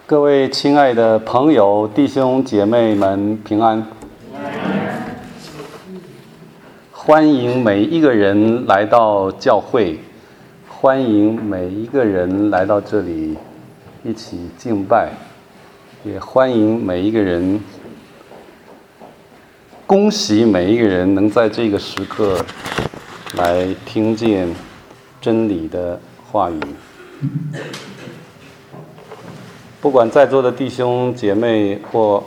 各位亲爱的朋友、弟兄姐妹们，平安！欢迎每一个人来到教会，欢迎每一个人来到这里一起敬拜，也欢迎每一个人，恭喜每一个人能在这个时刻来听见真理的话语。不管在座的弟兄姐妹或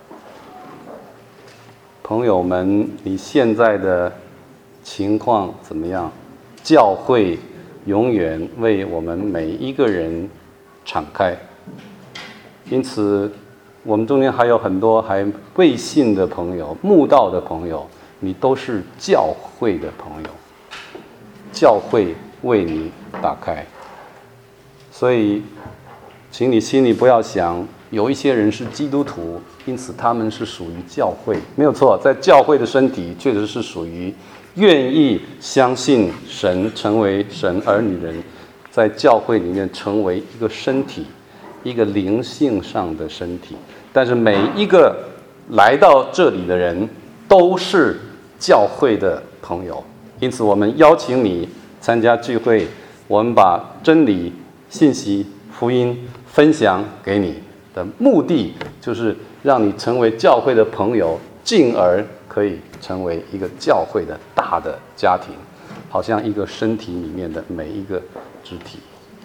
朋友们，你现在的情况怎么样？教会永远为我们每一个人敞开。因此，我们中间还有很多还未信的朋友、慕道的朋友，你都是教会的朋友，教会为你打开。所以请你心里不要想有一些人是基督徒，因此他们是属于教会，没有错，在教会的身体确实是属于愿意相信神，成为神儿女人，在教会里面成为一个身体，一个灵性上的身体。但是每一个来到这里的人都是教会的朋友，因此我们邀请你参加聚会，我们把真理、信息、福音分享给你的目的，就是让你成为教会的朋友，进而可以成为一个教会的大的家庭，好像一个身体里面的每一个肢体。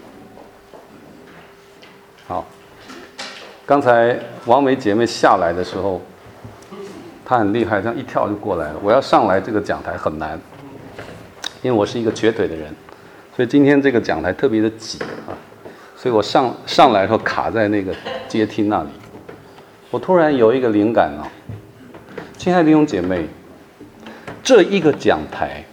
好，刚才王梅姐妹下来的时候，她很厉害，这样一跳就过来了。我要上来这个讲台很难，因为我是一个瘸腿的人，所以今天这个讲台特别的挤啊。所以我上来的时候卡在那个阶梯那里，我突然有一个灵感啊，亲爱的弟兄姐妹，这一个讲台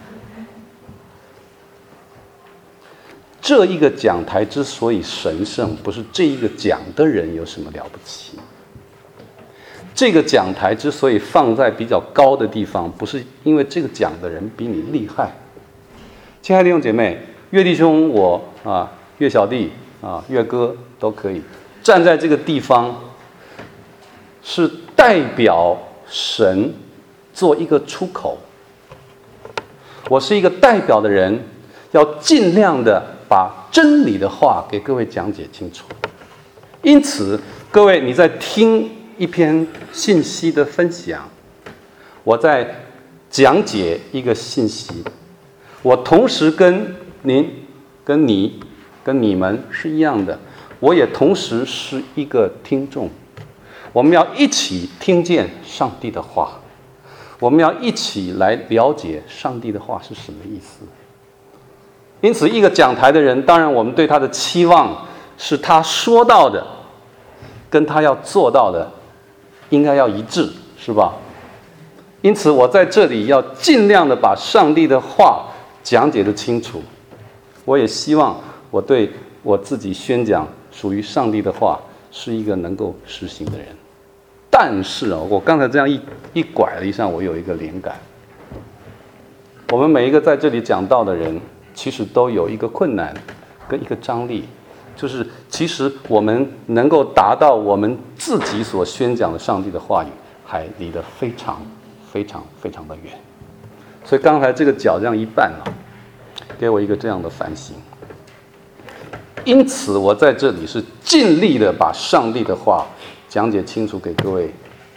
之所以神圣，不是这一个讲的人有什么了不起。这个讲台之所以放在比较高的地方，不是因为这个讲的人比你厉害。亲爱的弟兄姐妹，岳弟兄我啊，岳小弟啊，岳哥都可以站在这个地方，是代表神做一个出口。我是一个代表的人，要尽量的把真理的话给各位讲解清楚。因此，各位你在听一篇信息的分享，我在讲解一个信息，我同时跟您、跟你们是一样的，我也同时是一个听众。我们要一起听见上帝的话，我们要一起来了解上帝的话是什么意思。因此，一个讲台的人，当然我们对他的期望是他说到的跟他要做到的应该要一致，是吧？因此，我在这里要尽量的把上帝的话讲解得清楚。我也希望我对我自己宣讲属于上帝的话是一个能够实行的人。但是我刚才这样一拐了一下，我有一个灵感。我们每一个在这里讲道的人，其实都有一个困难跟一个张力，就是其实我们能够达到我们自己所宣讲的上帝的话语，还离得非常非常非常的远。所以刚才这个脚这样一绊给我一个这样的反省。因此我在这里是尽力的把上帝的话讲解清楚给各位，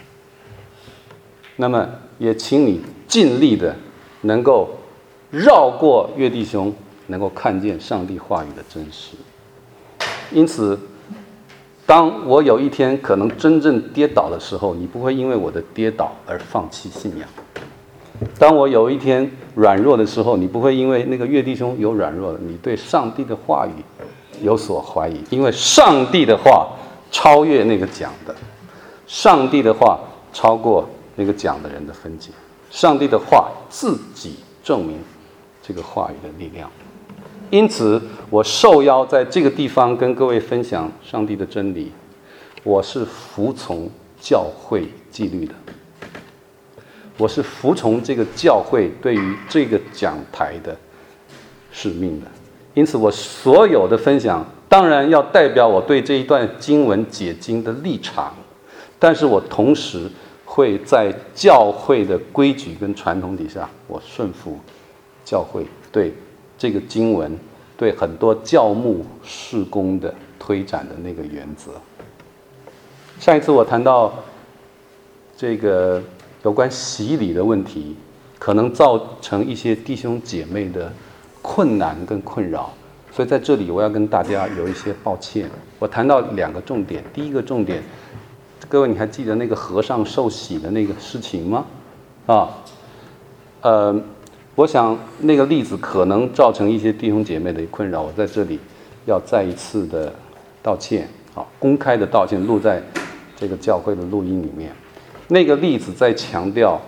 那么也请你尽力的能够绕过岳弟兄，能够看见上帝话语的真实。因此当我有一天可能真正跌倒的时候，你不会因为我的跌倒而放弃信仰。当我有一天软弱的时候，你不会因为那个岳弟兄有软弱了，你对上帝的话语有所怀疑，因为上帝的话超越那个讲的，上帝的话超过那个讲的人的分解，上帝的话自己证明这个话语的力量。因此我受邀在这个地方跟各位分享上帝的真理，我是服从教会纪律的，我是服从这个教会对于这个讲台的使命的。因此我所有的分享当然要代表我对这一段经文解经的立场，但是我同时会在教会的规矩跟传统底下，我顺服教会对这个经文、对很多教牧事工的推展的那个原则。上一次我谈到这个有关洗礼的问题，可能造成一些弟兄姐妹的困难跟困扰。所以在这里我要跟大家有一些抱歉。我谈到2个重点，第一个重点，各位你还记得那个和尚受洗的那个事情吗？我想那个例子可能造成一些弟兄姐妹的困扰，我在这里要再一次的道歉，公开的道歉，录在这个教会的录音里面。那个例子在强调，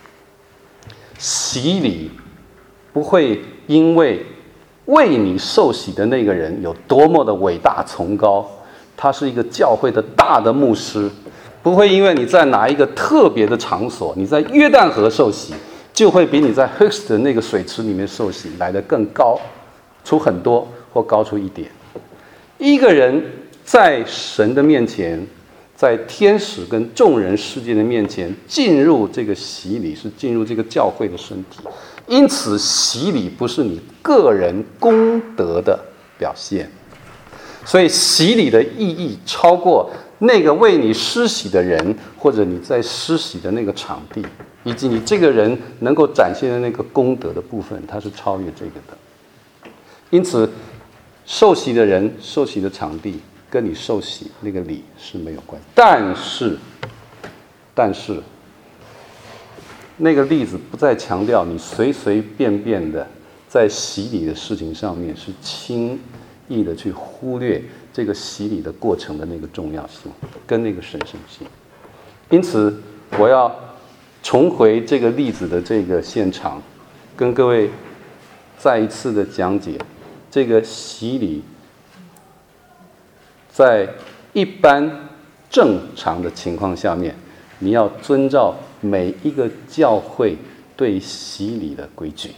洗礼不会因为你受洗的那个人有多么的伟大崇高，他是一个教会的大的牧师，不会因为你在哪一个特别的场所，你在约旦河受洗，就会比你在 Hurst 的那个水池里面受洗来得更高出很多或高出一点。一个人在神的面前，在天使跟众人世界的面前进入这个洗礼，是进入这个教会的身体。因此洗礼不是你个人功德的表现，所以洗礼的意义超过那个为你施洗的人，或者你在施洗的那个场地，以及你这个人能够展现的那个功德的部分，它是超越这个的。因此受洗的人、受洗的场地跟你受洗那个礼是没有关系。但是那个例子不再强调你随随便便的在洗礼的事情上面是轻易的去忽略这个洗礼的过程的那个重要性跟那个神圣性。因此我要重回这个例子的这个现场，跟各位再一次的讲解这个洗礼在一般正常的情况下面，你要遵照每一个教会对洗礼的规矩。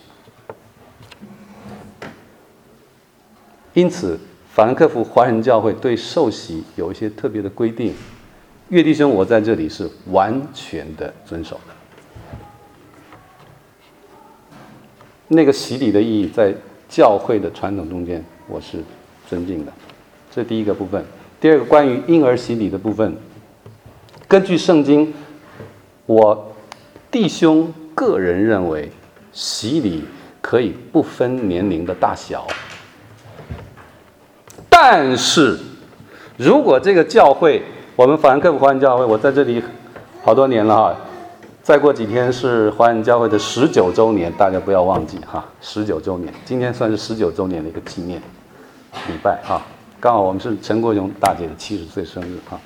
因此法兰克福华人教会对受洗有一些特别的规定，岳弟兄我在这里是完全的遵守的。那个洗礼的意义在教会的传统中间我是尊敬的，这是第一个部分。第二个关于婴儿洗礼的部分，根据圣经，我弟兄个人认为洗礼可以不分年龄的大小，但是如果这个教会，我们法兰克福华人教会，我在这里好多年了哈，再过几天是华人教会的19周年，大家不要忘记哈，19周年，今天算是19周年的一个纪念礼拜哈，刚好我们是陈国雄大姐的70岁生日哈。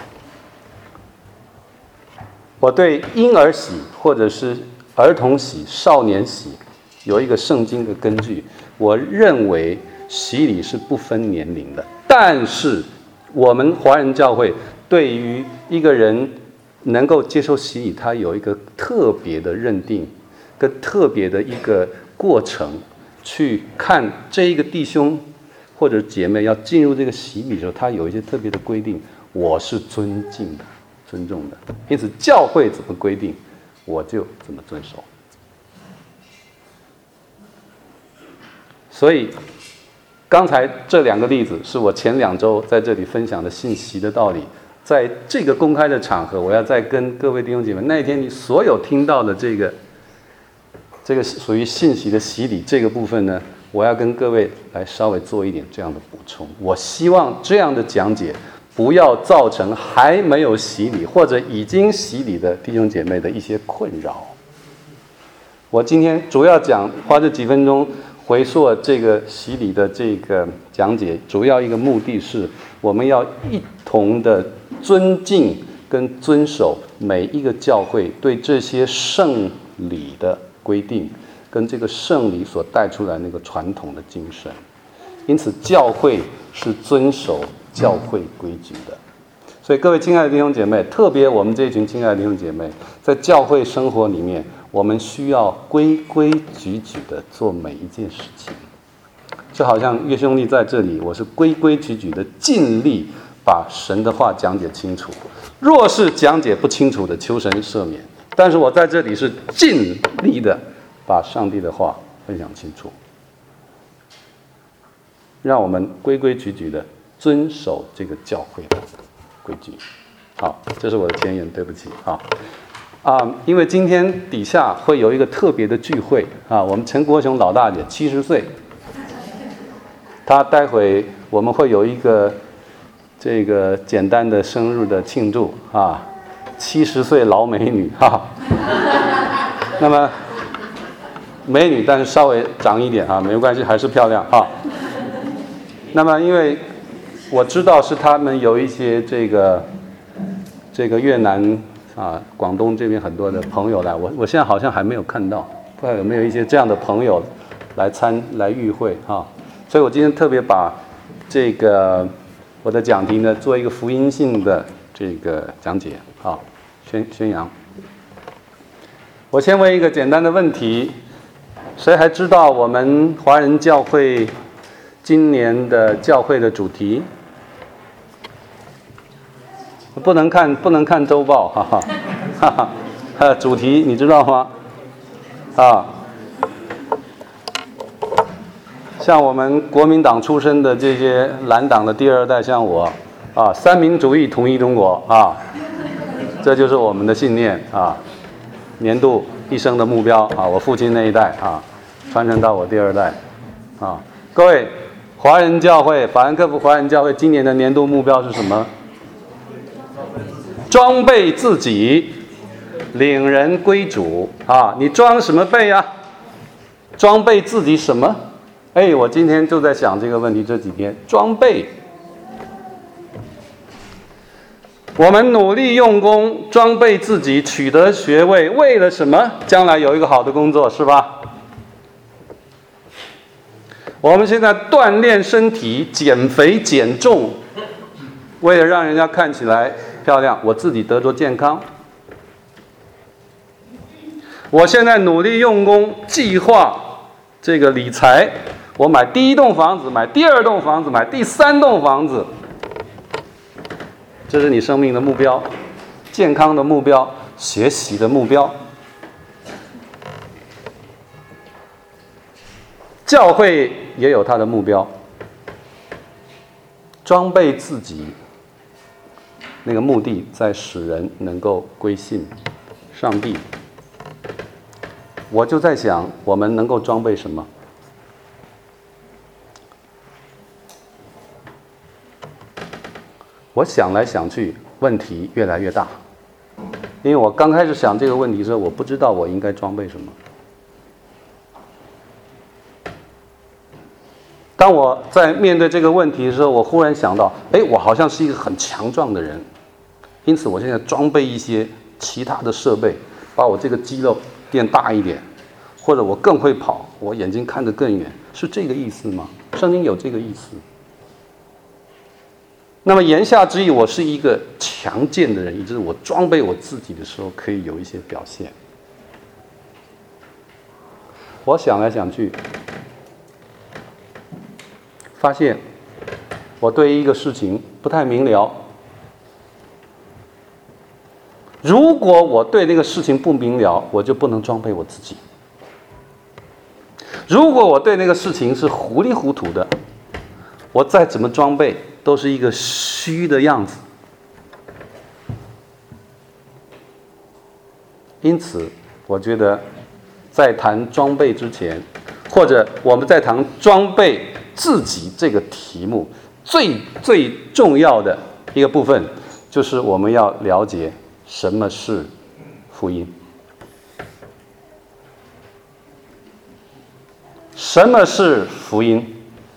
我对婴儿洗或者是儿童洗、少年洗有一个圣经的根据，我认为洗礼是不分年龄的，但是我们华人教会对于一个人能够接受洗礼，他有一个特别的认定跟特别的一个过程，去看这一个弟兄或者姐妹要进入这个洗礼的时候，他有一些特别的规定，我是尊敬的、尊重的。因此教会怎么规定，我就怎么遵守。所以刚才这2个例子是我前2周在这里分享的信息的道理，在这个公开的场合，我要再跟各位弟兄姐妹，那一天你所有听到的这个属于信息的洗礼这个部分呢，我要跟各位来稍微做一点这样的补充。我希望这样的讲解不要造成还没有洗礼或者已经洗礼的弟兄姐妹的一些困扰。我今天主要花这几分钟回溯这个洗礼的这个讲解，主要一个目的是我们要一同的尊敬跟遵守每一个教会对这些圣礼的规定，跟这个圣礼所带出来那个传统的精神。因此教会是遵守教会规矩的。所以各位亲爱的弟兄姐妹，特别我们这一群亲爱的弟兄姐妹，在教会生活里面，我们需要规规矩矩的做每一件事情。 就好像岳兄弟在这里，我是规规矩矩的尽力把神的话讲解清楚。若是讲解不清楚的，求神赦免。但是我在这里是尽力的把上帝的话分享清楚，让我们规规矩矩的遵守这个教会的规矩。好，这是我的前言，对不起因为今天底下会有一个特别的聚会我们陈国雄老大姐70岁，她待会我们会有一个这个简单的生日的庆祝70岁老美女那么美女，但是稍微长一点没关系，还是漂亮那么因为我知道是他们有一些这个越南广东这边很多的朋友来，我现在好像还没有看到，不知道有没有一些这样的朋友来与会所以我今天特别把这个我的讲题呢做一个福音性的这个讲解宣扬。我先问一个简单的问题，谁还知道我们华人教会今年的教会的主题？不能看周报主题你知道吗？像我们国民党出身的这些蓝党的第二代，像我三民主义统一中国这就是我们的信念年度一生的目标我父亲那一代传承到我第二代各位，华人教会法兰克福华人教会今年的年度目标是什么？装备自己，领人归主你装什么备装备自己什么？我今天就在想这个问题，这几天装备。我们努力用功，装备自己，取得学位，为了什么？将来有一个好的工作，是吧？我们现在锻炼身体，减肥减重，为了让人家看起来漂亮，我自己得着健康。我现在努力用功，计划这个理财，我买第一栋房子，买第二栋房子，买第三栋房子。这是你生命的目标，健康的目标，学习的目标。教会也有它的目标，装备自己，那个目的在使人能够归信上帝。我就在想，我们能够装备什么？我想来想去，问题越来越大。因为我刚开始想这个问题的时候，我不知道我应该装备什么。当我在面对这个问题的时候，我忽然想到，我好像是一个很强壮的人，因此我现在装备一些其他的设备，把我这个肌肉变大一点，或者我更会跑，我眼睛看得更远，是这个意思吗？圣经有这个意思。那么言下之意，我是一个强健的人，以致我装备我自己的时候可以有一些表现。我想来想去，发现我对一个事情不太明了。如果我对那个事情不明了，我就不能装备我自己。如果我对那个事情是糊里糊涂的，我再怎么装备都是一个虚的样子。因此我觉得在谈装备之前，或者我们在谈装备自己这个题目，最重要的一个部分就是我们要了解什么是福音。什么是福音？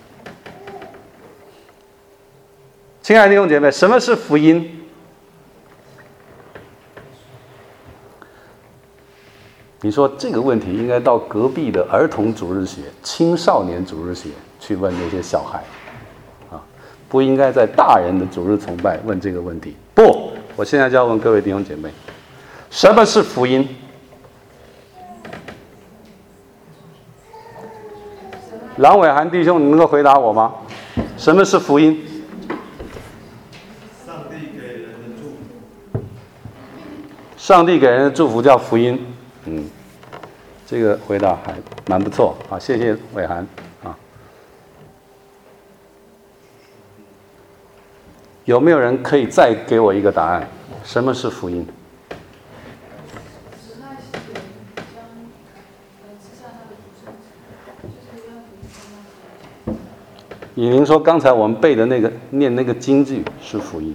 亲爱的弟兄姐妹，什么是福音？你说这个问题应该到隔壁的儿童主日学、青少年主日学去问那些小孩，不应该在大人的主日崇拜问这个问题。不，我现在就要问各位弟兄姐妹，什么是福音？ 郎伟涵弟兄，你能够回答我吗？什么是福音？ 上帝给人的祝福。 上帝给人的祝福叫福音。这个回答还蛮不错啊，谢谢伟涵啊。有没有人可以再给我一个答案？什么是福音？以您说，刚才我们背的那个念那个经句是福音。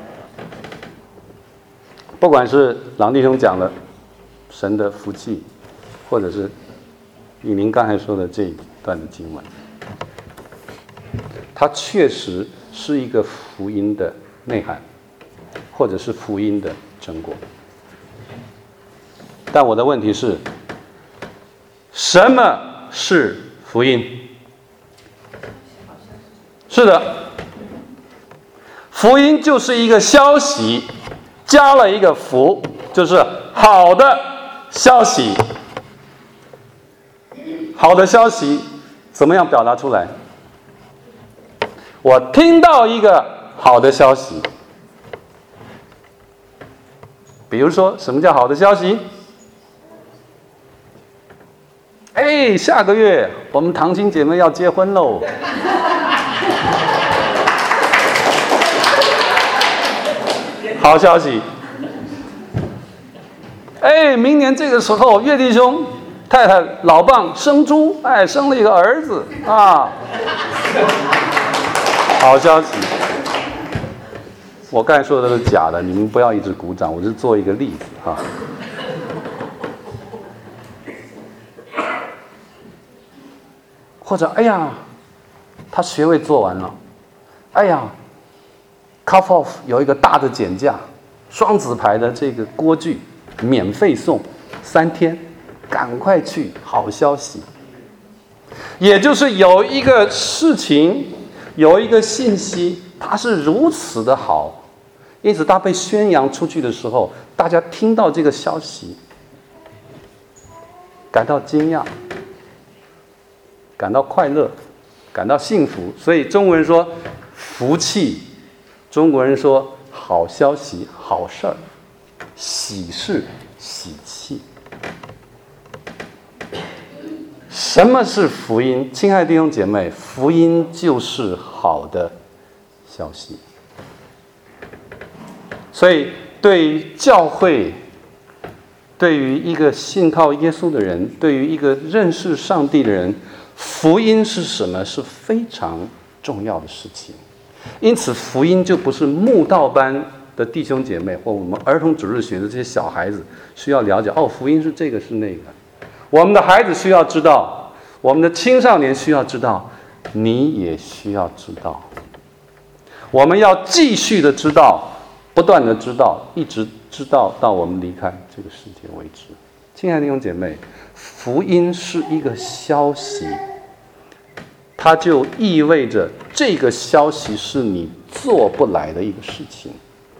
不管是郎弟兄讲的神的福气，或者是以您刚才说的这一段的经文，它确实是一个福音的内涵，或者是福音的成果。但我的问题是，什么是福音？是的，福音就是一个消息，加了一个福，就是好的消息。好的消息怎么样表达出来？我听到一个好的消息，比如说什么叫好的消息？下个月我们堂亲姐妹要结婚喽。好消息。明年这个时候，岳弟兄太太老棒生猪，生了一个儿子啊。好消息。我刚才说的都是假的，你们不要一直鼓掌，我是做一个例子啊。或者他学位做完了，Cup Off 有一个大的减价，双子牌的这个锅具免费送3天，赶快去，好消息。也就是有一个事情，有一个信息，它是如此的好，因此它被宣扬出去的时候，大家听到这个消息，感到惊讶，感到快乐，感到幸福。所以中国人说福气，中国人说好消息、好事儿，喜事、喜气。什么是福音？亲爱的弟兄姐妹，福音就是好的消息。所以对于教会，对于一个信靠耶稣的人，对于一个认识上帝的人，福音是什么？是非常重要的事情。因此福音就不是慕道班的弟兄姐妹或我们儿童主日学的这些小孩子需要了解，福音是这个是那个。我们的孩子需要知道，我们的青少年需要知道，你也需要知道。我们要继续的知道，不断的知道，一直知道到我们离开这个世界为止。亲爱的弟兄姐妹，福音是一个消息，它就意味着这个消息是你做不来的一个事情。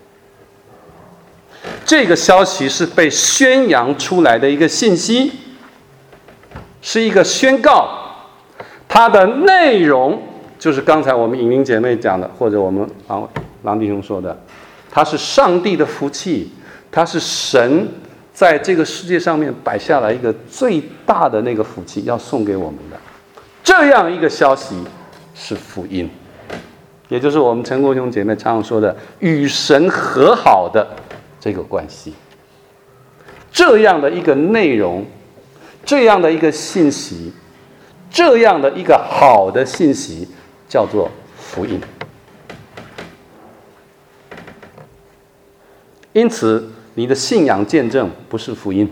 这个消息是被宣扬出来的一个信息，是一个宣告，它的内容就是刚才我们颖玲姐妹讲的，或者我们郎弟兄说的，它是上帝的福气，它是神在这个世界上面摆下来一个最大的那个福气要送给我们的，这样一个消息是福音，也就是我们陈国兄姐妹常常说的与神和好的这个关系。这样的一个内容，这样的一个信息，这样的一个好的信息叫做福音。因此你的信仰见证不是福音，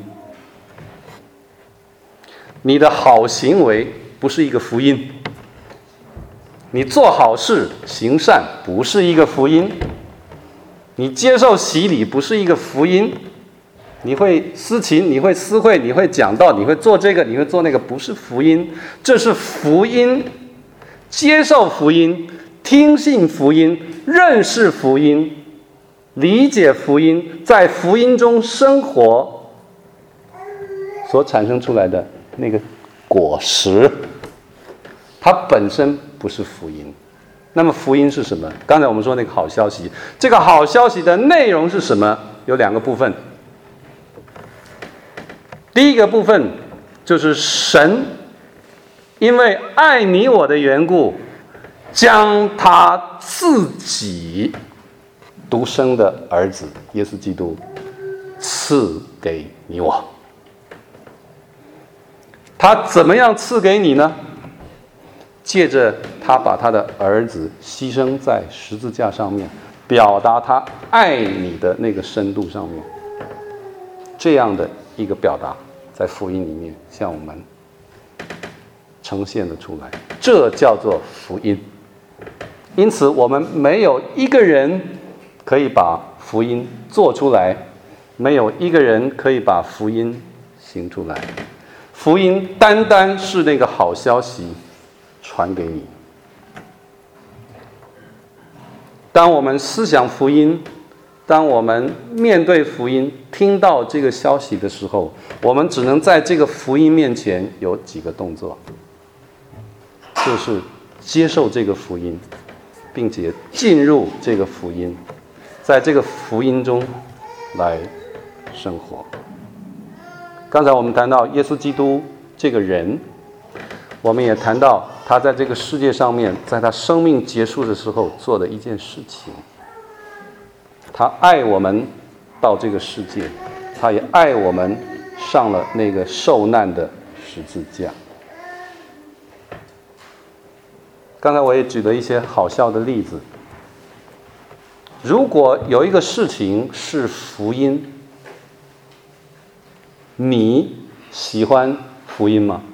你的好行为不是一个福音，你做好事行善不是一个福音，你接受洗礼不是一个福音，你会司琴，你会司会，你会讲道，你会做这个，你会做那个，不是福音。这是福音，接受福音，听信福音，认识福音，理解福音，在福音中生活所产生出来的那个果实， 它本身不是福音。那么福音是什么？刚才我们说那个好消息，这个好消息的内容是什么？有2个部分。第一个部分就是神因为爱你我的缘故，将他自己独生的儿子耶稣基督赐给你我。他怎么样赐给你呢？借着他把他的儿子牺牲在十字架上面，表达他爱你的那个深度上面，这样的一个表达在福音里面向我们呈现了出来，这叫做福音。因此我们没有一个人可以把福音做出来，没有一个人可以把福音行出来。福音单单是那个好消息传给你。当我们思想福音，当我们面对福音，听到这个消息的时候，我们只能在这个福音面前有几个动作，就是接受这个福音，并且进入这个福音，在这个福音中来生活。刚才我们谈到耶稣基督这个人，我们也谈到他在这个世界上面，在他生命结束的时候做的一件事情。他爱我们到这个世界，他也爱我们上了那个受难的十字架。刚才我也举了一些好笑的例子。如果有一个事情是福音，你喜欢福音吗？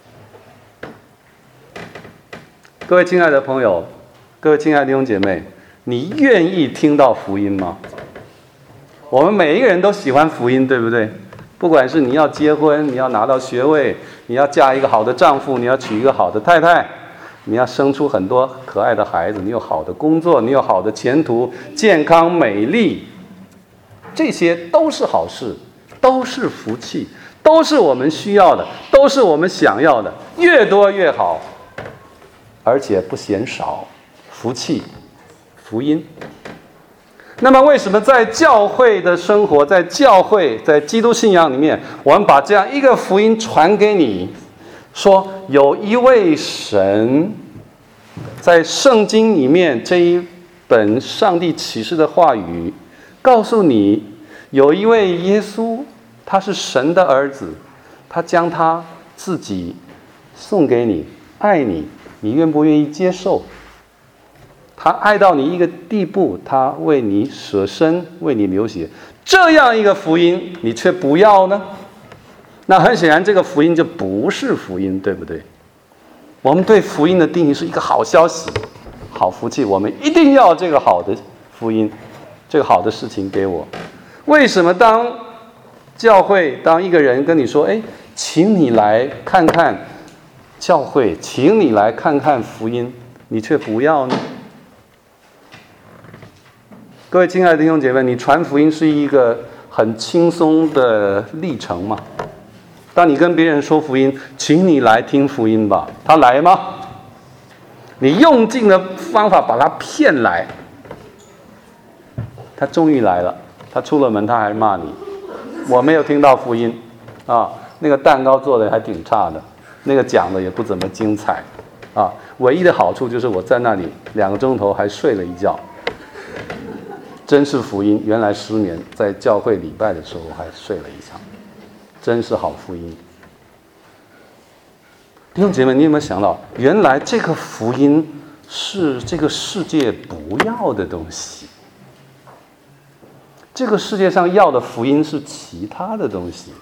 各位亲爱的朋友，各位亲爱的弟兄姐妹，你愿意听到福音吗？我们每一个人都喜欢福音，对不对？不管是你要结婚，你要拿到学位，你要嫁一个好的丈夫，你要娶一个好的太太，你要生出很多可爱的孩子，你有好的工作，你有好的前途，健康美丽，这些都是好事，都是福气，都是我们需要的，都是我们想要的，越多越好，而且不嫌少。福气，福音。那么为什么在教会的生活，在教会，在基督信仰里面，我们把这样一个福音传给你，说有一位神在圣经里面这一本上帝启示的话语告诉你，有一位耶稣，他是神的儿子，他将他自己送给你，爱你，你愿不愿意接受？他爱到你一个地步，他为你舍身，为你流血，这样一个福音你却不要呢？那很显然这个福音就不是福音，对不对？我们对福音的定义是一个好消息，好福气，我们一定要这个好的福音，这个好的事情给我。为什么当教会，当一个人跟你说，请你来看看教会，请你来看看福音，你却不要呢？各位亲爱的弟兄姐妹，你传福音是一个很轻松的历程吗？当你跟别人说福音，请你来听福音吧，他来吗？你用尽了方法把他骗来，他终于来了，他出了门他还骂你，我没有听到福音啊，那个蛋糕做的还挺差的，那个讲的也不怎么精彩啊，唯一的好处就是我在那里2个钟头还睡了一觉。真是福音，原来失眠，在教会礼拜的时候还睡了一场，真是好福音。弟兄姐妹，你有没有想到，原来这个福音是这个世界不要的东西？这个世界上要的福音是其他的东西。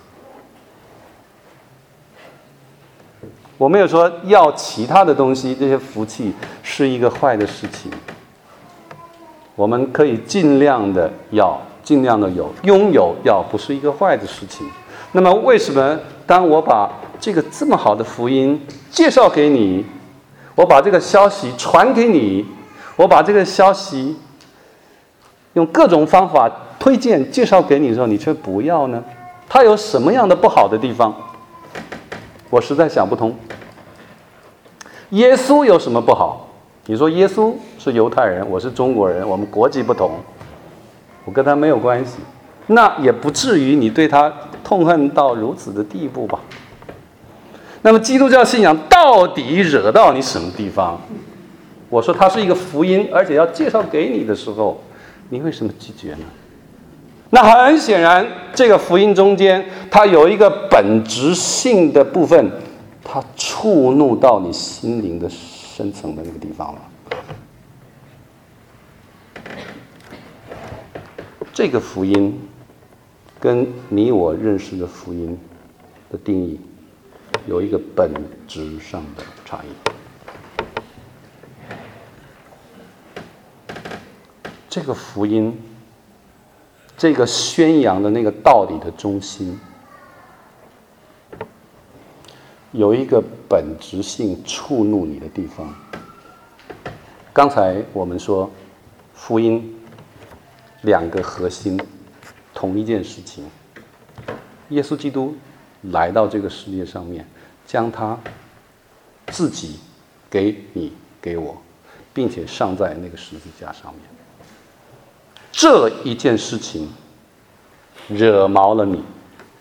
我没有说要其他的东西，这些福气是一个坏的事情。我们可以尽量的要，尽量的有，拥有要不是一个坏的事情。那么为什么当我把这个这么好的福音介绍给你，我把这个消息传给你，我把这个消息用各种方法推荐介绍给你的时候，你却不要呢？它有什么样的不好的地方？我实在想不通。 耶稣有什么不好？你说耶稣是犹太人，我是中国人，我们国籍不同，我跟他没有关系，那也不至于你对他痛恨到如此的地步吧？那么基督教信仰到底惹到你什么地方？我说它是一个福音，而且要介绍给你的时候，你为什么拒绝呢？那很显然，这个福音中间它有一个本质性的部分，它触怒到你心灵的深层的那个地方了。这个福音跟你我认识的福音的定义有一个本质上的差异。这个福音，这个宣扬的那个道理的中心，有一个本质性触怒你的地方。刚才我们说，福音两个核心，同一件事情。耶稣基督来到这个世界上面，将他自己给你给我，并且上在那个十字架上面。这一件事情惹毛了你，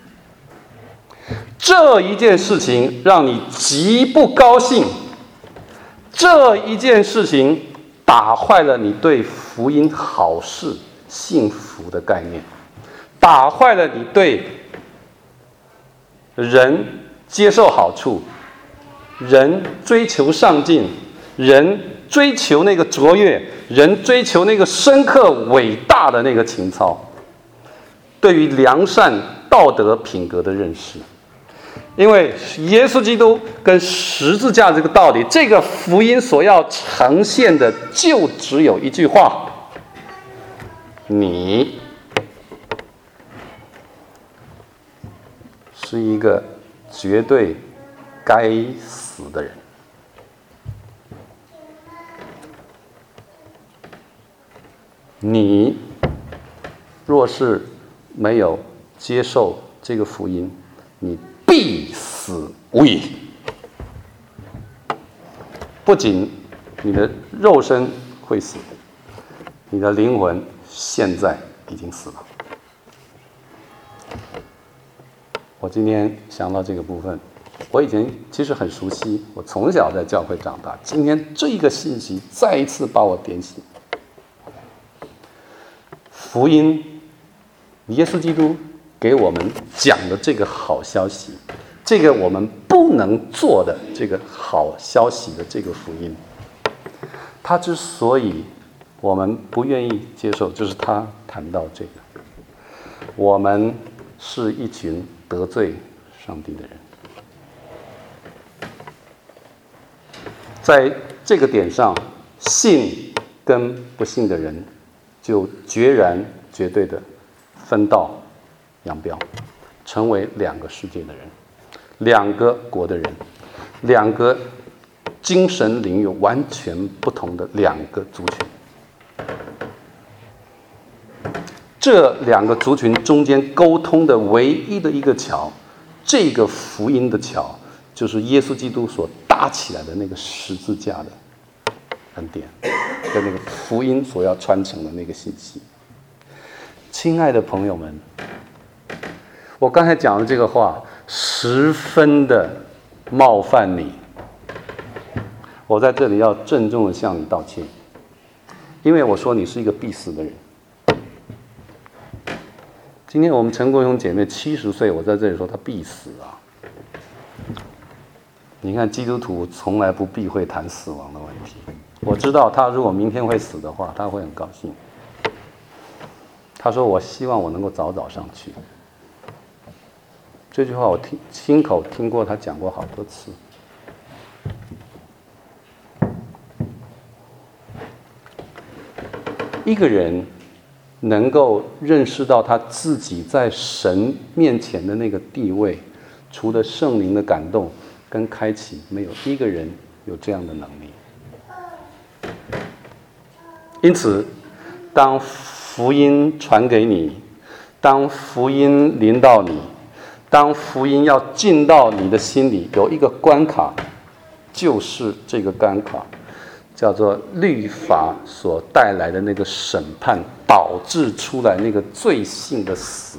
这一件事情让你极不高兴，这一件事情打坏了你对福音好事幸福的概念，打坏了你对人接受好处，人追求上进，人追求那个卓越，人追求那个深刻伟大的那个情操，对于良善道德品格的认识。因为耶稣基督跟十字架这个道理，这个福音所要呈现的就只有一句话：你是一个绝对该死的人。你若是没有接受这个福音，你必死无疑。不仅你的肉身会死，你的灵魂现在已经死了。我今天想到这个部分，我以前其实很熟悉，我从小在教会长大，今天这个信息再一次把我点醒。福音，耶稣基督给我们讲的这个好消息，这个我们不能做的这个好消息的这个福音，他之所以我们不愿意接受，就是他谈到这个，我们是一群得罪上帝的人。在这个点上，信跟不信的人就决然绝对的分道扬镳，成为两个世界的人，两个国的人，两个精神领域完全不同的两个族群。这两个族群中间沟通的唯一的一个桥，这个福音的桥，就是耶稣基督所搭起来的那个十字架的恩典，跟那个福音所要传承的那个信息。亲爱的朋友们，我刚才讲的这个话十分的冒犯你，我在这里要郑重的向你道歉，因为我说你是一个必死的人。今天我们陈国勇姐妹70岁，我在这里说她必死啊。你看基督徒从来不避讳谈死亡的问题。我知道她如果明天会死的话，她会很高兴。她说我希望我能够早早上去。这句话我亲口听过，她讲过好多次。一个人能够认识到他自己在神面前的那个地位，除了圣灵的感动跟开启，没有一个人有这样的能力。因此，当福音传给你，当福音临到你，当福音要进到你的心里，有一个关卡， 就是这个关卡，叫做律法所带来的那个审判，导致出来那个罪性的死。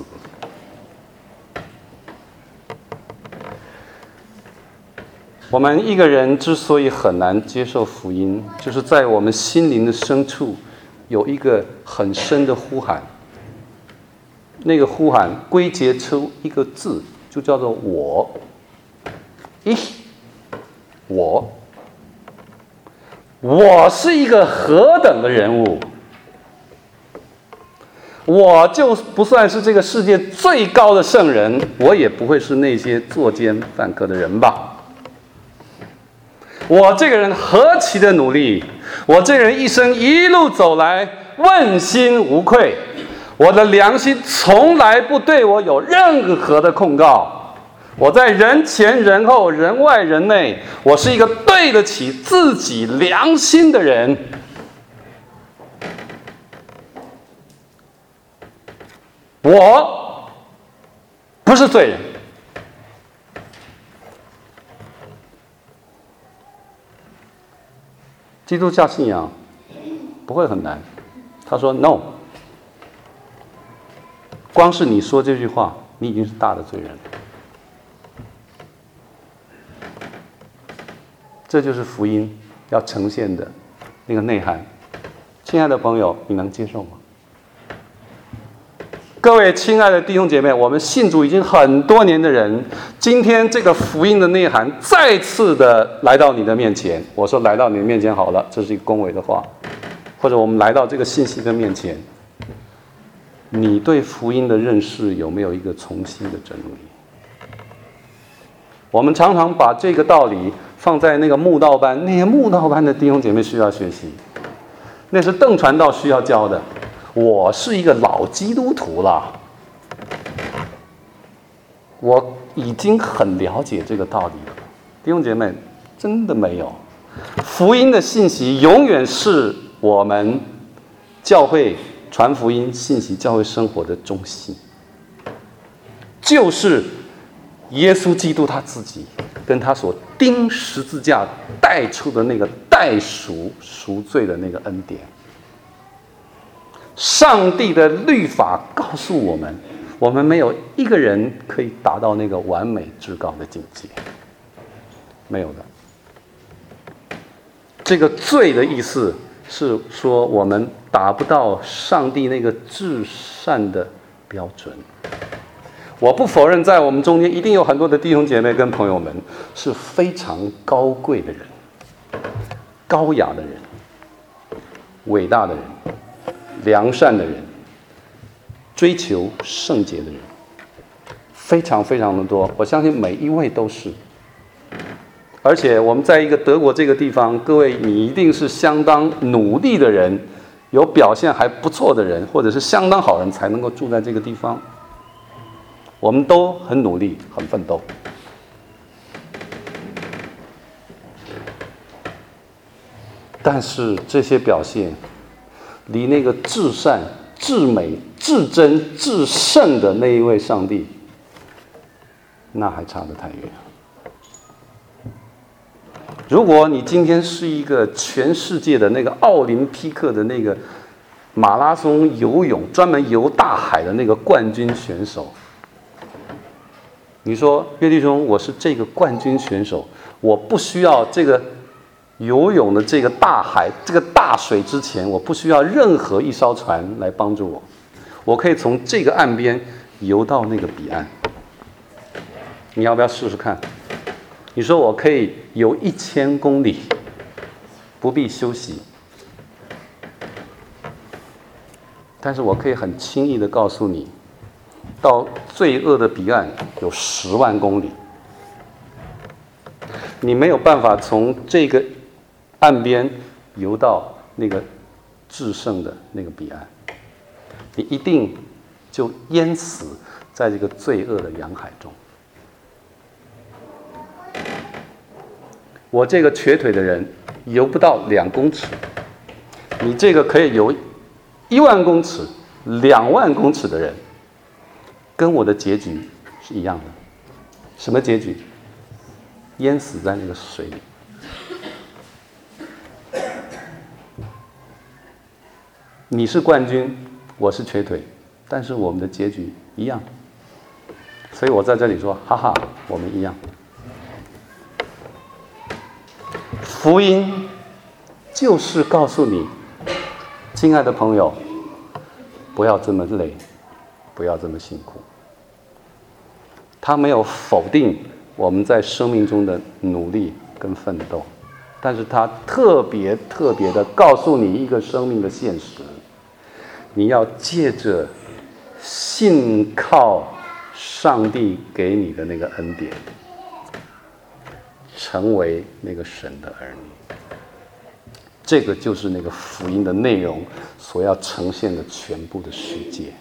我们一个人之所以很难接受福音，就是在我们心灵的深处有一个很深的呼喊，那个呼喊归结出一个字，就叫做我。我是一个何等的人物，我就不算是这个世界最高的圣人，我也不会是那些作奸犯科的人吧。我这个人何其的努力，我这个人一生一路走来问心无愧，我的良心从来不对我有任何的控告，我在人前人后人外人内，我是一个对得起自己良心的人。我不是罪人。基督教信仰不会很难。他说 ：“No， 光是你说这句话，你已经是大的罪人了。”这就是福音要呈现的那个内涵。亲爱的朋友，你能接受吗？各位亲爱的弟兄姐妹，我们信主已经很多年的人，今天这个福音的内涵再次的来到你的面前。我说来到你的面前好了，这是一个恭维的话，或者我们来到这个信息的面前，你对福音的认识有没有一个重新的整理？我们常常把这个道理放在那个慕道班，那些慕道班的弟兄姐妹需要学习，那是邓传道需要教的。我是一个老基督徒了，我已经很了解这个道理了。弟兄姐妹，真的没有。福音的信息永远是我们教会传福音信息、教会生活的中心，就是耶稣基督他自己跟他所钉十字架带出的那个代赎赎罪的那个恩典。上帝的律法告诉我们，我们没有一个人可以达到那个完美至高的境界，没有的。这个罪的意思是说，我们达不到上帝那个至善的标准。我不否认，在我们中间一定有很多的弟兄姐妹跟朋友们是非常高贵的人、高雅的人、伟大的人、良善的人、追求圣洁的人，非常非常的多。我相信每一位都是。而且我们在一个德国这个地方，各位你一定是相当努力的人，有表现还不错的人，或者是相当好人才能够住在这个地方。我们都很努力，很奋斗。但是这些表现离那个至善、至美、至真、至圣的那一位上帝，那还差得太远。如果你今天是一个全世界的那个奥林匹克的那个马拉松游泳专门游大海的那个冠军选手，你说岳弟兄，我是这个冠军选手，我不需要这个游泳的这个大海、这个大水之前，我不需要任何一艘船来帮助我，我可以从这个岸边游到那个彼岸。你要不要试试看？你说我可以游1000公里，不必休息，但是我可以很轻易的告诉你，到罪恶的彼岸有10万公里，你没有办法从这个岸边游到那个至圣的那个彼岸，你一定就淹死在这个罪恶的洋海中。我这个瘸腿的人游不到2公尺，你这个可以游1万公尺、2万公尺的人，跟我的结局是一样的。什么结局？淹死在那个水里。 你是冠军，我是瘸腿，但是我们的结局一样。所以我在这里说，哈哈，我们一样。福音就是告诉你，亲爱的朋友，不要这么累，不要这么辛苦。他没有否定我们在生命中的努力跟奋斗，但是他特别的告诉你一个生命的现实，你要借着信靠上帝给你的那个恩典，成为那个神的儿女。这个就是那个福音的内容所要呈现的全部的世界。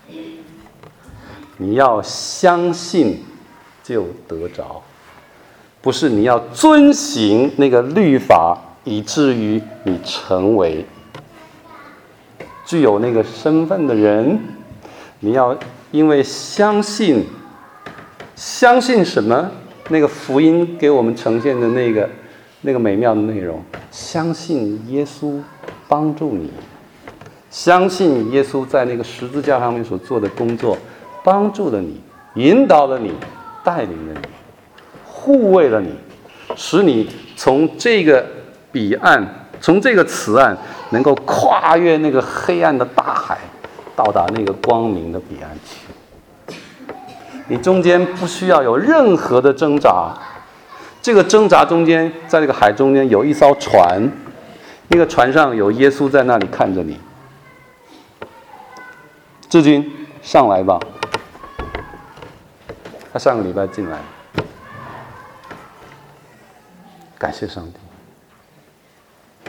你要相信就得着，不是你要遵行那个律法，以至于你成为具有那个身份的人。你要因为相信什么？那个福音给我们呈现的那个美妙的内容，相信耶稣帮助你，相信耶稣在那个十字架上面所做的工作，帮助了你，引导了你，带领了你，护卫了你，使你从这个彼岸，从这个此岸，能够跨越那个黑暗的大海，到达那个光明的彼岸去。你中间不需要有任何的挣扎，这个挣扎中间，在这个海中间有一艘船，那个船上有耶稣在那里看着你。志军，上来吧。他上个礼拜进来，感谢上帝。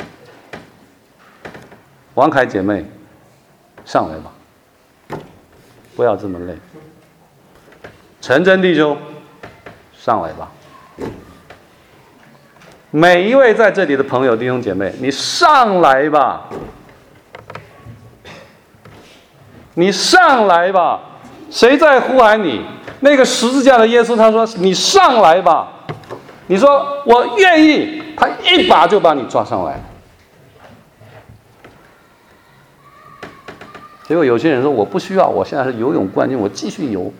王凯姐妹，上来吧，不要这么累。陈真弟兄，上来吧。每一位在这里的朋友弟兄姐妹，你上来吧，你上来吧。谁在呼喊你？那个十字架的耶稣，他说：“你上来吧。”你说：“我愿意。”他一把就把你抓上来。结果有些人说：“我不需要，我现在是游泳冠军，我继续游。”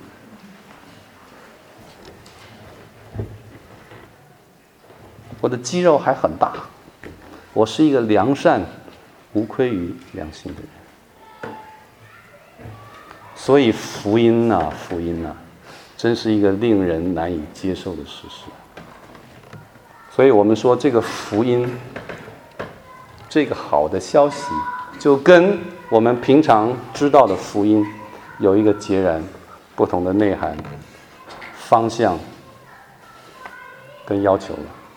我的肌肉还很大，我是一个良善、无愧于良心的人。所以福音啊，福音啊，真是一个令人难以接受的事实。所以我们说，这个福音，这个好的消息，就跟我们平常知道的福音有一个截然不同的内涵、方向跟要求了。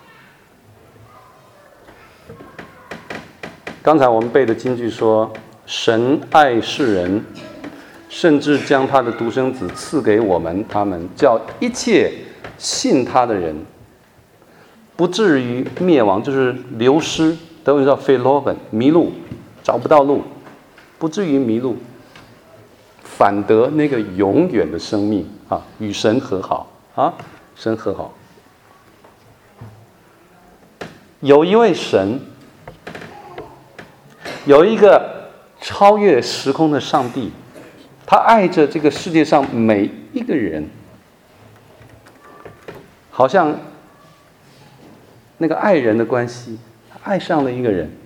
刚才我们背的金句说，神爱世人，甚至将他的独生子赐给我们，他们叫一切信他的人不至于灭亡，就是流失，德文叫 verloren， 迷路，找不到路，不至于迷路，反得那个永远的生命啊，与神和好啊，神和好。有一位神，有一个超越时空的上帝，他爱着这个世界上每一个人，好像那个爱人的关系，爱上了一个人。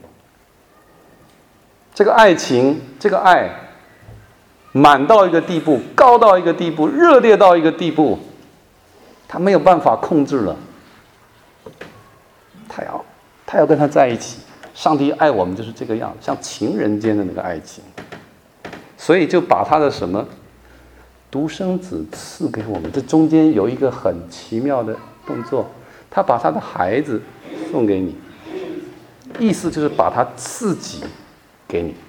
这个爱情，这个爱满到一个地步，高到一个地步，热烈到一个地步，他没有办法控制了，他要跟他在一起。上帝爱我们就是这个样，像情人间的那个爱情，所以就把他的什么独生子赐给我们。这中间有一个很奇妙的动作，他把他的孩子送给你，意思就是把他自己给你。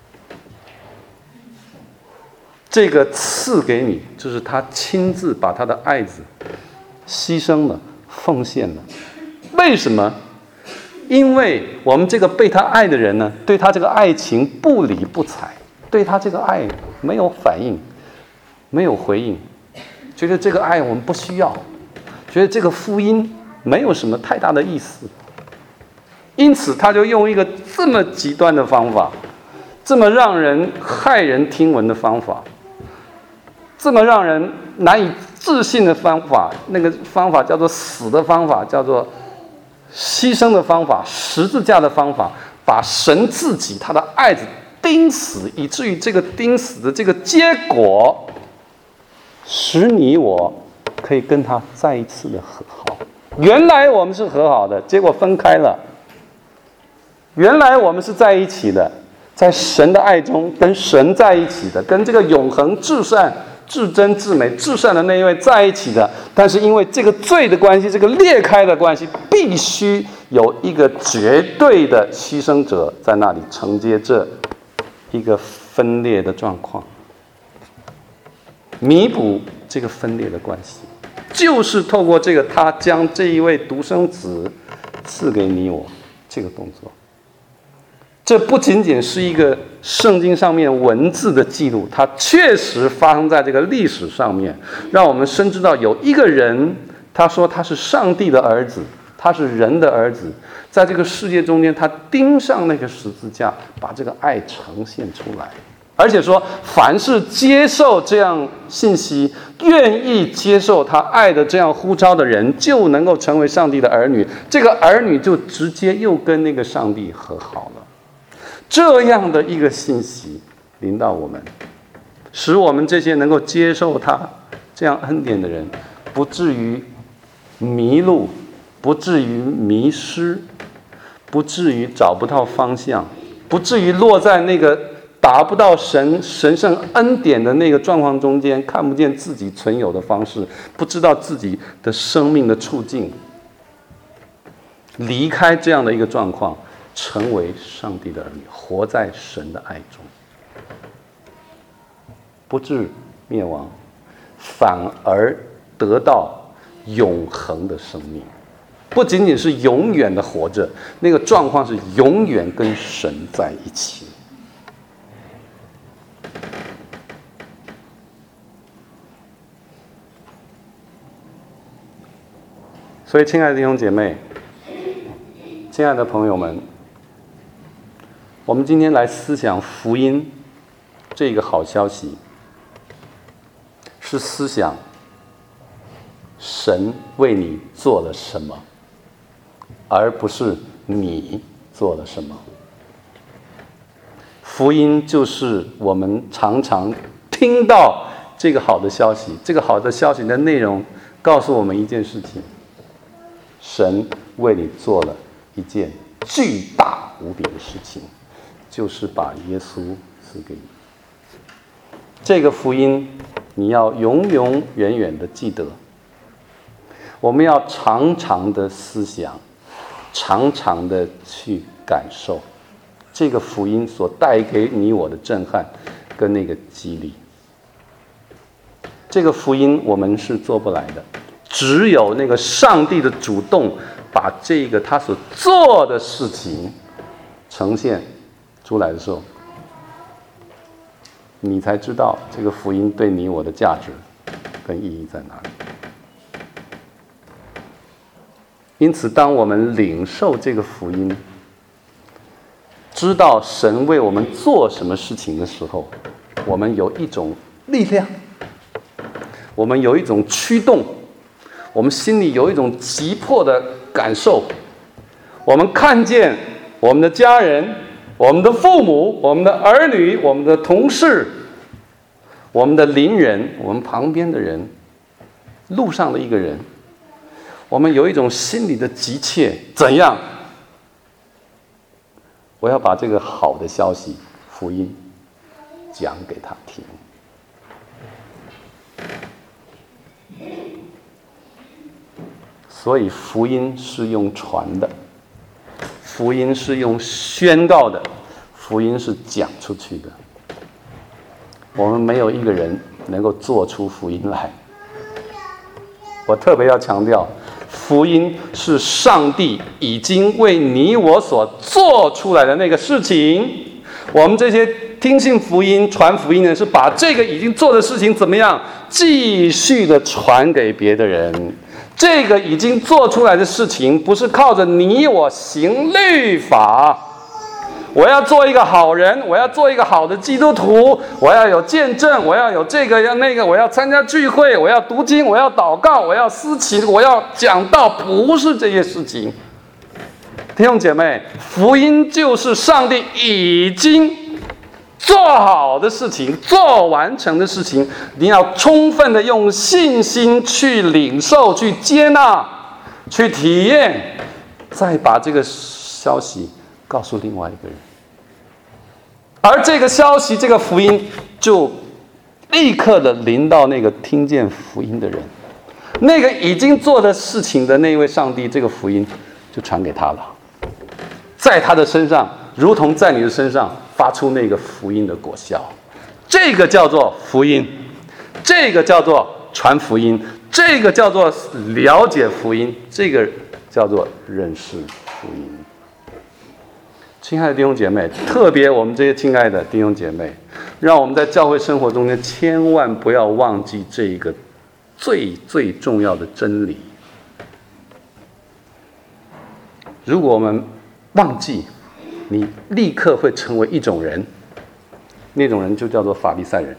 这个赐给你，就是他亲自把他的爱子牺牲了，奉献了。为什么？因为我们这个被他爱的人呢，对他这个爱情不理不睬，对他这个爱没有反应，没有回应，觉得这个爱我们不需要，觉得这个福音没有什么太大的意思，因此他就用一个这么极端的方法， 这么让人骇人听闻的方法，这么让人难以置信的方法，那个方法叫做死的方法，叫做牺牲的方法，十字架的方法，把神自己他的爱子钉死，以至于这个钉死的这个结果，使你我可以跟他再一次的和好。原来我们是和好的，结果分开了。原来我们是在一起的，在神的爱中跟神在一起的，跟这个永恒至善至真至美至善的那一位在一起的，但是因为这个罪的关系，这个裂开的关系，必须有一个绝对的牺牲者在那里承接这一个分裂的状况，弥补这个分裂的关系，就是透过这个他将这一位独生子赐给你我这个动作。这不仅仅是一个圣经上面文字的记录，它确实发生在这个历史上面，让我们深知到有一个人，他说他是上帝的儿子，他是人的儿子，在这个世界中间，他钉上那个十字架，把这个爱呈现出来。而且说，凡是接受这样信息、愿意接受他爱的这样呼召的人，就能够成为上帝的儿女。这个儿女就直接又跟那个上帝和好了。这样的一个信息临到我们，使我们这些能够接受他这样恩典的人，不至于迷路，不至于迷失，不至于找不到方向，不至于落在那个达不到神圣恩典的那个状况中间，看不见自己存有的方式，不知道自己的生命的处境，离开这样的一个状况，成为上帝的儿女，活在神的爱中，不致灭亡，反而得到永恒的生命。不仅仅是永远的活着，那个状况是永远跟神在一起。所以，亲爱的弟兄姐妹，亲爱的朋友们，我们今天来思想福音这个好消息，是思想神为你做了什么，而不是你做了什么。福音就是我们常常听到这个好的消息，这个好的消息的内容告诉我们一件事情：神为你做了一件巨大无比的事情，就是把耶稣赐给你。这个福音你要永永远远的记得，我们要常常的思想，常常的去感受这个福音所带给你我的震撼跟那个激励。这个福音我们是做不来的，只有那个上帝的主动把这个他所做的事情呈现出来的时候，你才知道这个福音对你我的价值跟意义在哪里。因此，当我们领受这个福音，知道神为我们做什么事情的时候，我们有一种力量，我们有一种驱动，我们心里有一种急迫的感受。我们看见我们的家人、我们的父母、我们的儿女、我们的同事、我们的邻人、我们旁边的人、路上的一个人，我们有一种心里的急切，怎样？我要把这个好的消息、福音讲给他听。所以福音是用传的，福音是用宣告的，福音是讲出去的。我们没有一个人能够做出福音来。我特别要强调，福音是上帝已经为你我所做出来的那个事情。我们这些听信福音、传福音的人，是把这个已经做的事情怎么样，继续的传给别的人。这个已经做出来的事情，不是靠着你我行律法， 我要做一个好人，我要做一个好的基督徒，我要有见证，我要有这个要那个，我要参加聚会，我要读经，我要祷告，我要司琴，我要讲道，不是这些事情。弟兄姐妹，福音就是上帝已经做好的事情，做完成的事情，你要充分的用信心去领受，去接纳，去体验，再把这个消息告诉另外一个人，而这个消息，这个福音就立刻的临到那个听见福音的人，那个已经做的事情的那位上帝，这个福音就传给他了，在他的身上，如同在你的身上发出那个福音的果效。这个叫做福音，这个叫做传福音，这个叫做了解福音，这个叫做认识福音。亲爱的弟兄姐妹，特别我们这些亲爱的弟兄姐妹，让我们在教会生活中间千万不要忘记这一个最重要的真理。如果我们忘记，你立刻会成为一种人，那种人就叫做法利赛人。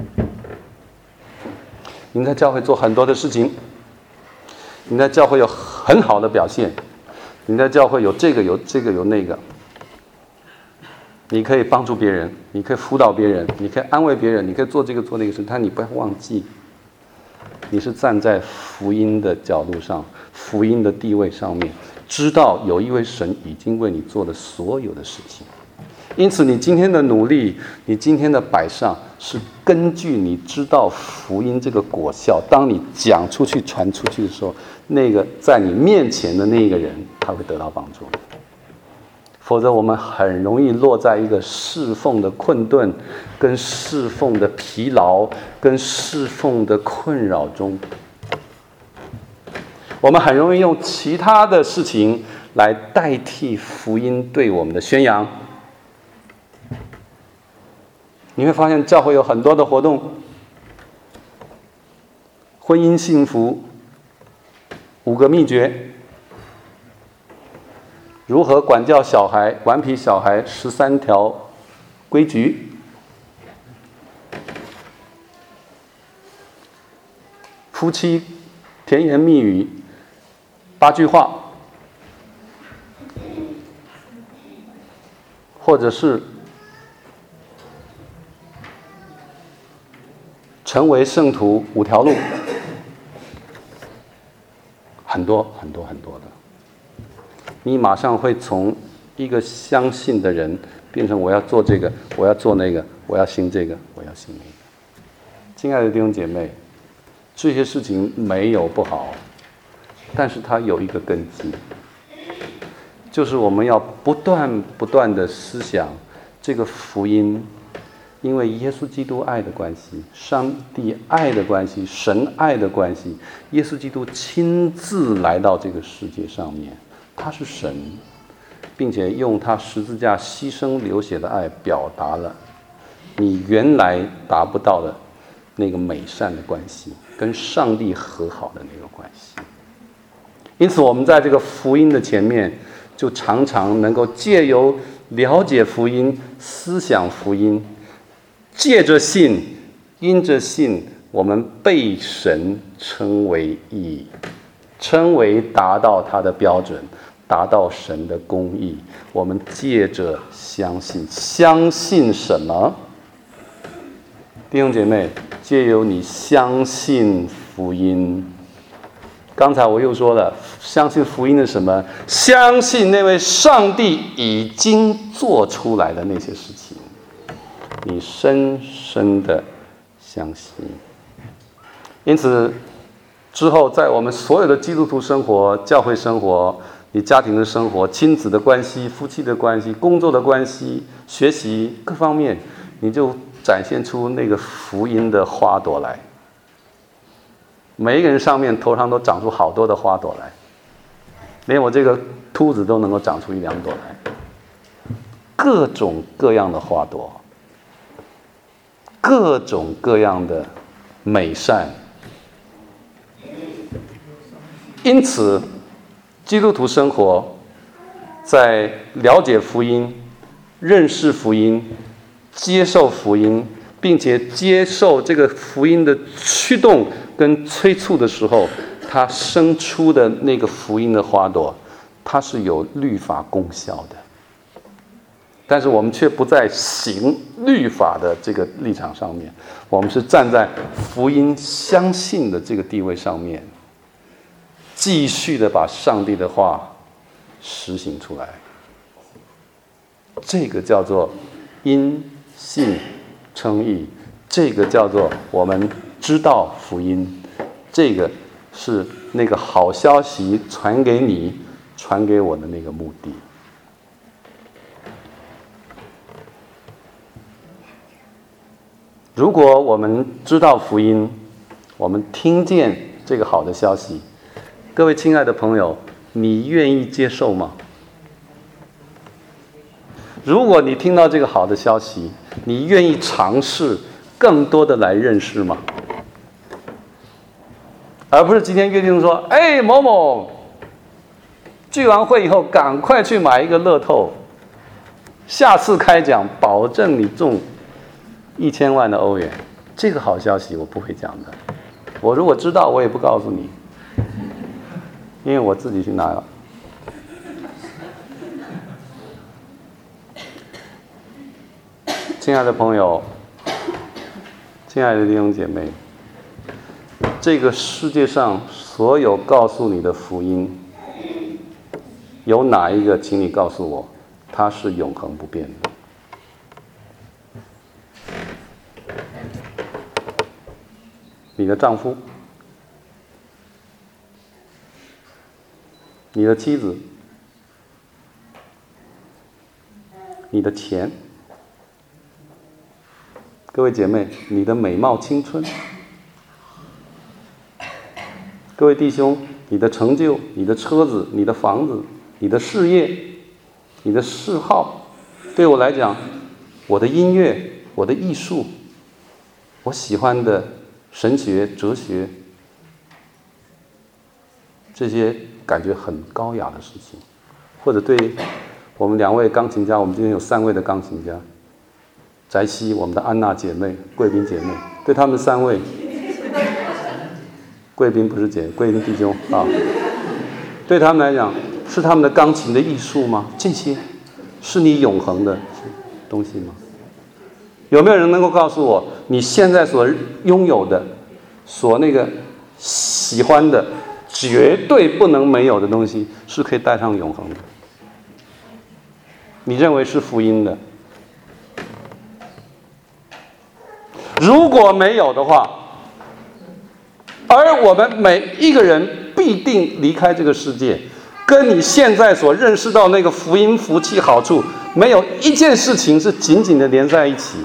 你在教会做很多的事情，你在教会有很好的表现，你在教会有这个有那个，你可以帮助别人，你可以辅导别人，你可以安慰别人，你可以做这个做那个事，但你不要忘记，你是站在福音的角度上，福音的地位上面，知道有一位神已经为你做了所有的事情。因此你今天的努力，你今天的摆上，是根据你知道福音这个果效，当你讲出去传出去的时候，那个在你面前的那个人他会得到帮助。否则我们很容易落在一个侍奉的困顿，跟侍奉的疲劳，跟侍奉的困扰中。我们很容易用其他的事情来代替福音对我们的宣扬。你会发现教会有很多的活动，婚姻幸福5个秘诀，如何管教小孩，顽皮小孩13条规矩，夫妻甜言蜜语8句话，或者是成为圣徒5条路，很多很多很多的。你马上会从一个相信的人变成我要做这个，我要做那个，我要信这个，我要信那个。亲爱的弟兄姐妹，这些事情没有不好，但是它有一个根基，就是我们要不断的思想这个福音，因为耶稣基督爱的关系，上帝爱的关系，神爱的关系，耶稣基督亲自来到这个世界上面，他是神，并且用他十字架牺牲流血的爱表达了你原来达不到的那个美善的关系，跟上帝和好的那个关系。因此我们在这个福音的前面，就常常能够借由了解福音，思想福音，借着信，因着信，我们被神称为义，称为达到他的标准，达到神的公义。我们借着相信，相信什么？弟兄姐妹，借由你相信福音。刚才我又说了，相信福音的什么？相信那位上帝已经做出来的那些事情，你深深的相信。因此之后在我们所有的基督徒生活、教会生活、你家庭的生活、亲子的关系、夫妻的关系、工作的关系、学习各方面，你就展现出那个福音的花朵来。每一个人头上都长出好多的花朵来，连我这个秃子都能够长出1-2朵来，各种各样的花朵，各种各样的美善。因此基督徒生活在了解福音、 认识福音、接受福音，并且接受这个福音的驱动跟催促的时候，它生出的那个福音的花朵，它是有律法功效的。但是我们却不在行律法的这个立场上面，我们是站在福音相信的这个地位上面，继续的把上帝的话实行出来。这个叫做因信称义，这个叫做我们知道福音，这个是那个好消息传给你、传给我的那个目的。如果我们知道福音，我们听见这个好的消息，各位亲爱的朋友，你愿意接受吗？如果你听到这个好的消息，你愿意尝试更多的来认识吗？而不是今天约定说，哎，某某聚完会以后赶快去买一个乐透，下次开奖保证你中1000万的欧元。这个好消息我不会讲的，我如果知道我也不告诉你，因为我自己去拿了。亲爱的朋友，亲爱的弟兄姐妹，这个世界上所有告诉你的福音，有哪一个请你告诉我它是永恒不变的？你的丈夫，你的妻子，你的钱，各位姐妹，你的美貌青春，各位弟兄，你的成就，你的车子，你的房子，你的事业，你的嗜好，对我来讲，我的音乐，我的艺术，我喜欢的神学、哲学，这些感觉很高雅的事情，或者对我们2位钢琴家，我们今天有3位的钢琴家，翟希，我们的安娜姐妹、贵宾姐妹，对他们3位，贵宾不是姐，贵宾弟兄啊，对他们来讲，是他们的钢琴的艺术吗？这些是你永恒的东西吗？有没有人能够告诉我，你现在所拥有的、所那个喜欢的、绝对不能没有的东西，是可以带上永恒的？你认为是福音的？如果没有的话，而我们每一个人必定离开这个世界，跟你现在所认识到那个福音、福气、好处，没有一件事情是紧紧的连在一起。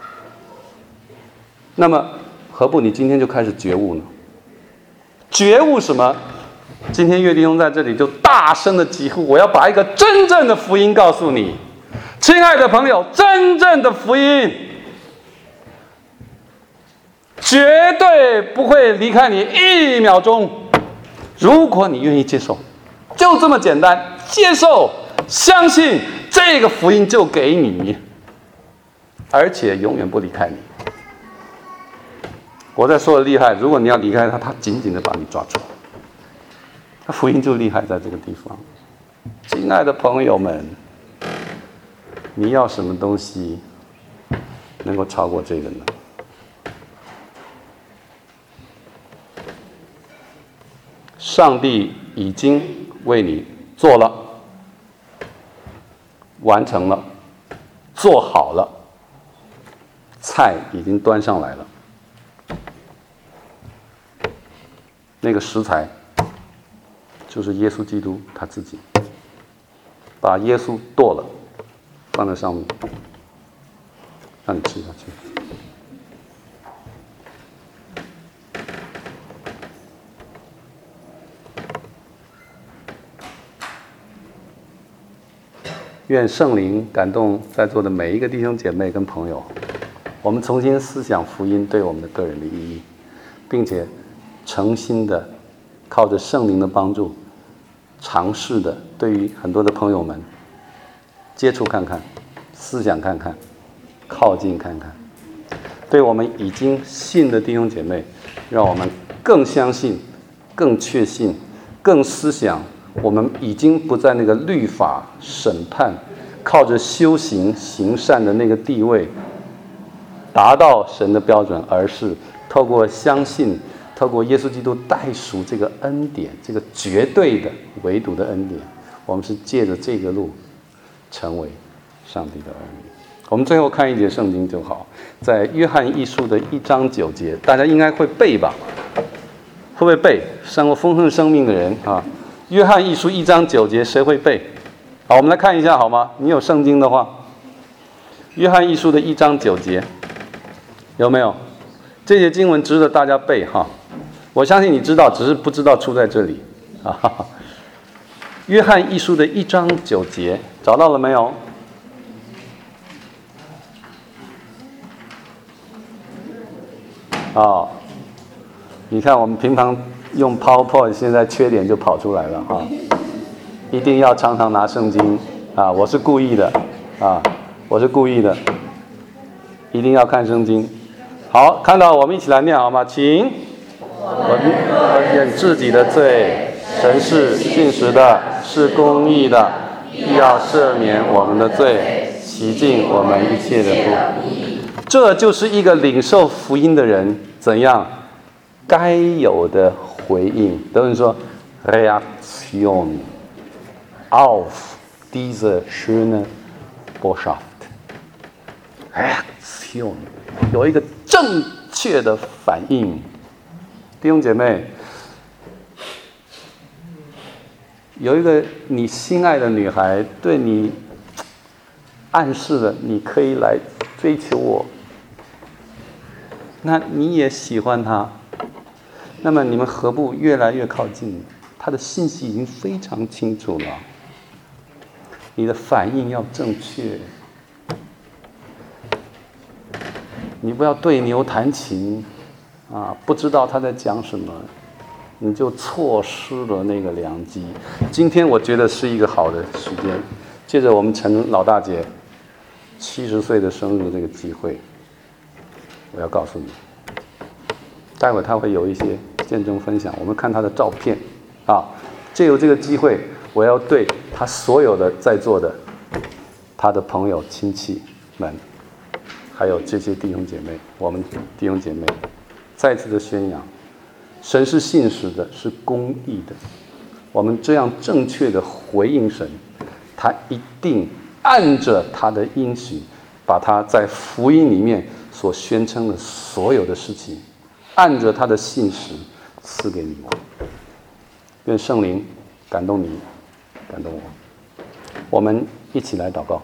那么，何不你今天就开始觉悟呢？觉悟什么？今天岳弟兄在这里就大声的疾呼，我要把一个真正的福音告诉你，亲爱的朋友，真正的福音绝对不会离开你1秒钟。如果你愿意接受，就这么简单，接受、相信这个福音就给你，而且永远不离开你。我在说的厉害，如果你要离开他，他紧紧的把你抓住。他福音就厉害在这个地方。亲爱的朋友们，你要什么东西能够超过这个呢？上帝已经为你做了，完成了，做好了，菜已经端上来了。那个食材就是耶稣基督他自己，把耶稣剁了，放在上面，让你吃下去。愿圣灵感动在座的每一个弟兄姐妹跟朋友，我们重新思想福音对我们的个人的意义，并且诚心的靠着圣灵的帮助，尝试的对于很多的朋友们接触看看， 思想看看，靠近看看。对我们已经信的弟兄姐妹，让我们更相信、更确信、更思想，我们已经不在那个律法审判、靠着修行行善的那个地位达到神的标准，而是透过相信，透过耶稣基督代赎这个恩典，这个绝对的唯独的恩典，我们是借着这个路成为上帝的儿女。我们最后看一节圣经就好，在约翰一书的1章9节，大家应该会背吧？会不会背？上过丰盛生命的人啊，约翰一书1章9节，谁会背？好，我们来看一下好吗？你有圣经的话，约翰一书的1章9节，有没有？这些经文值得大家背哈。我相信你知道，只是不知道出在这里啊。约翰一书的1章9节，找到了没有？哦，你看我们平常用 PowerPoint， 现在缺点就跑出来了啊！一定要常常拿圣经啊！我是故意的啊！我是故意的，一定要看圣经。好，看到我们一起来念好吗？请。我认自己的罪，神是信实的，是公义的，必要赦免我们的罪，洗净我们一切的不义。这就是一个领受福音的人怎样该有的回应。德文说 Reaktion auf diese schöne Botschaft。 Reaktion 有一个正确的反应。弟兄姐妹，有一个你心爱的女孩对你暗示了你可以来追求我，那你也喜欢她，那么你们何不越来越靠近？她的信息已经非常清楚了，你的反应要正确，你不要对牛弹琴啊，不知道他在讲什么，你就错失了那个良机。今天我觉得是一个好的时间，借着我们陈老大姐70岁的生日这个机会，我要告诉你，待会她会有一些见证分享，我们看她的照片啊。借由这个机会，我要对她所有的在座的她的朋友亲戚们，还有这些弟兄姐妹，我们弟兄姐妹再次的宣扬，神是信实的，是公义的。我们这样正确的回应神，他一定按着他的应许，把他在福音里面所宣称的所有的事情，按着他的信实赐给你们。愿圣灵感动你，感动我。我们一起来祷告。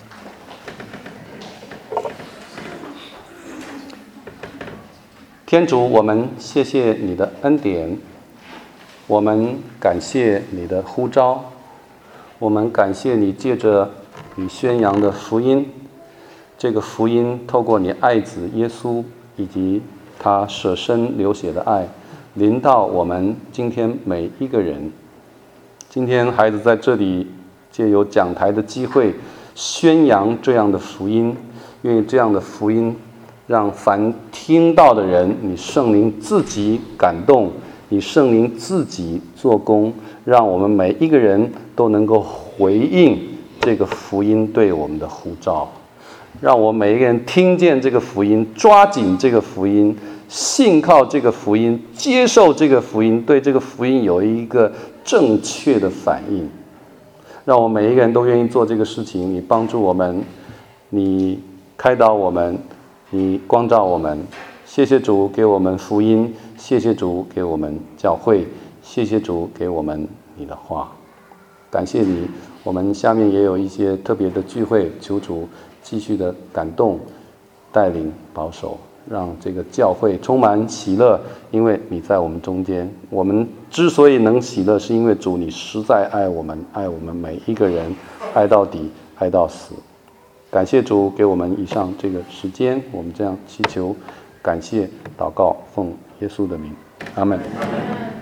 天主，我们谢谢你的恩典，我们感谢你的呼召，我们感谢你借着你宣扬的福音，这个福音透过你爱子耶稣以及他舍身流血的爱，临到我们今天每一个人。今天孩子在这里借由讲台的机会宣扬这样的福音，愿意这样的福音让凡听到的人，你圣灵自己感动，你圣灵自己做工，让我们每一个人都能够回应这个福音对我们的呼召，让我们每一个人听见这个福音，抓紧这个福音，信靠这个福音，接受这个福音，对这个福音有一个正确的反应，让我们每一个人都愿意做这个事情。你帮助我们，你开导我们，你光照我们。谢谢主给我们福音，谢谢主给我们教会，谢谢主给我们你的话。感谢你，我们下面也有一些特别的聚会，求主继续的感动带领保守，让这个教会充满喜乐，因为你在我们中间。我们之所以能喜乐，是因为主你实在爱我们，爱我们每一个人，爱到底，爱到死。感谢主给我们以上这个时间，我们这样祈求，感谢祷告，奉耶稣的名，阿们。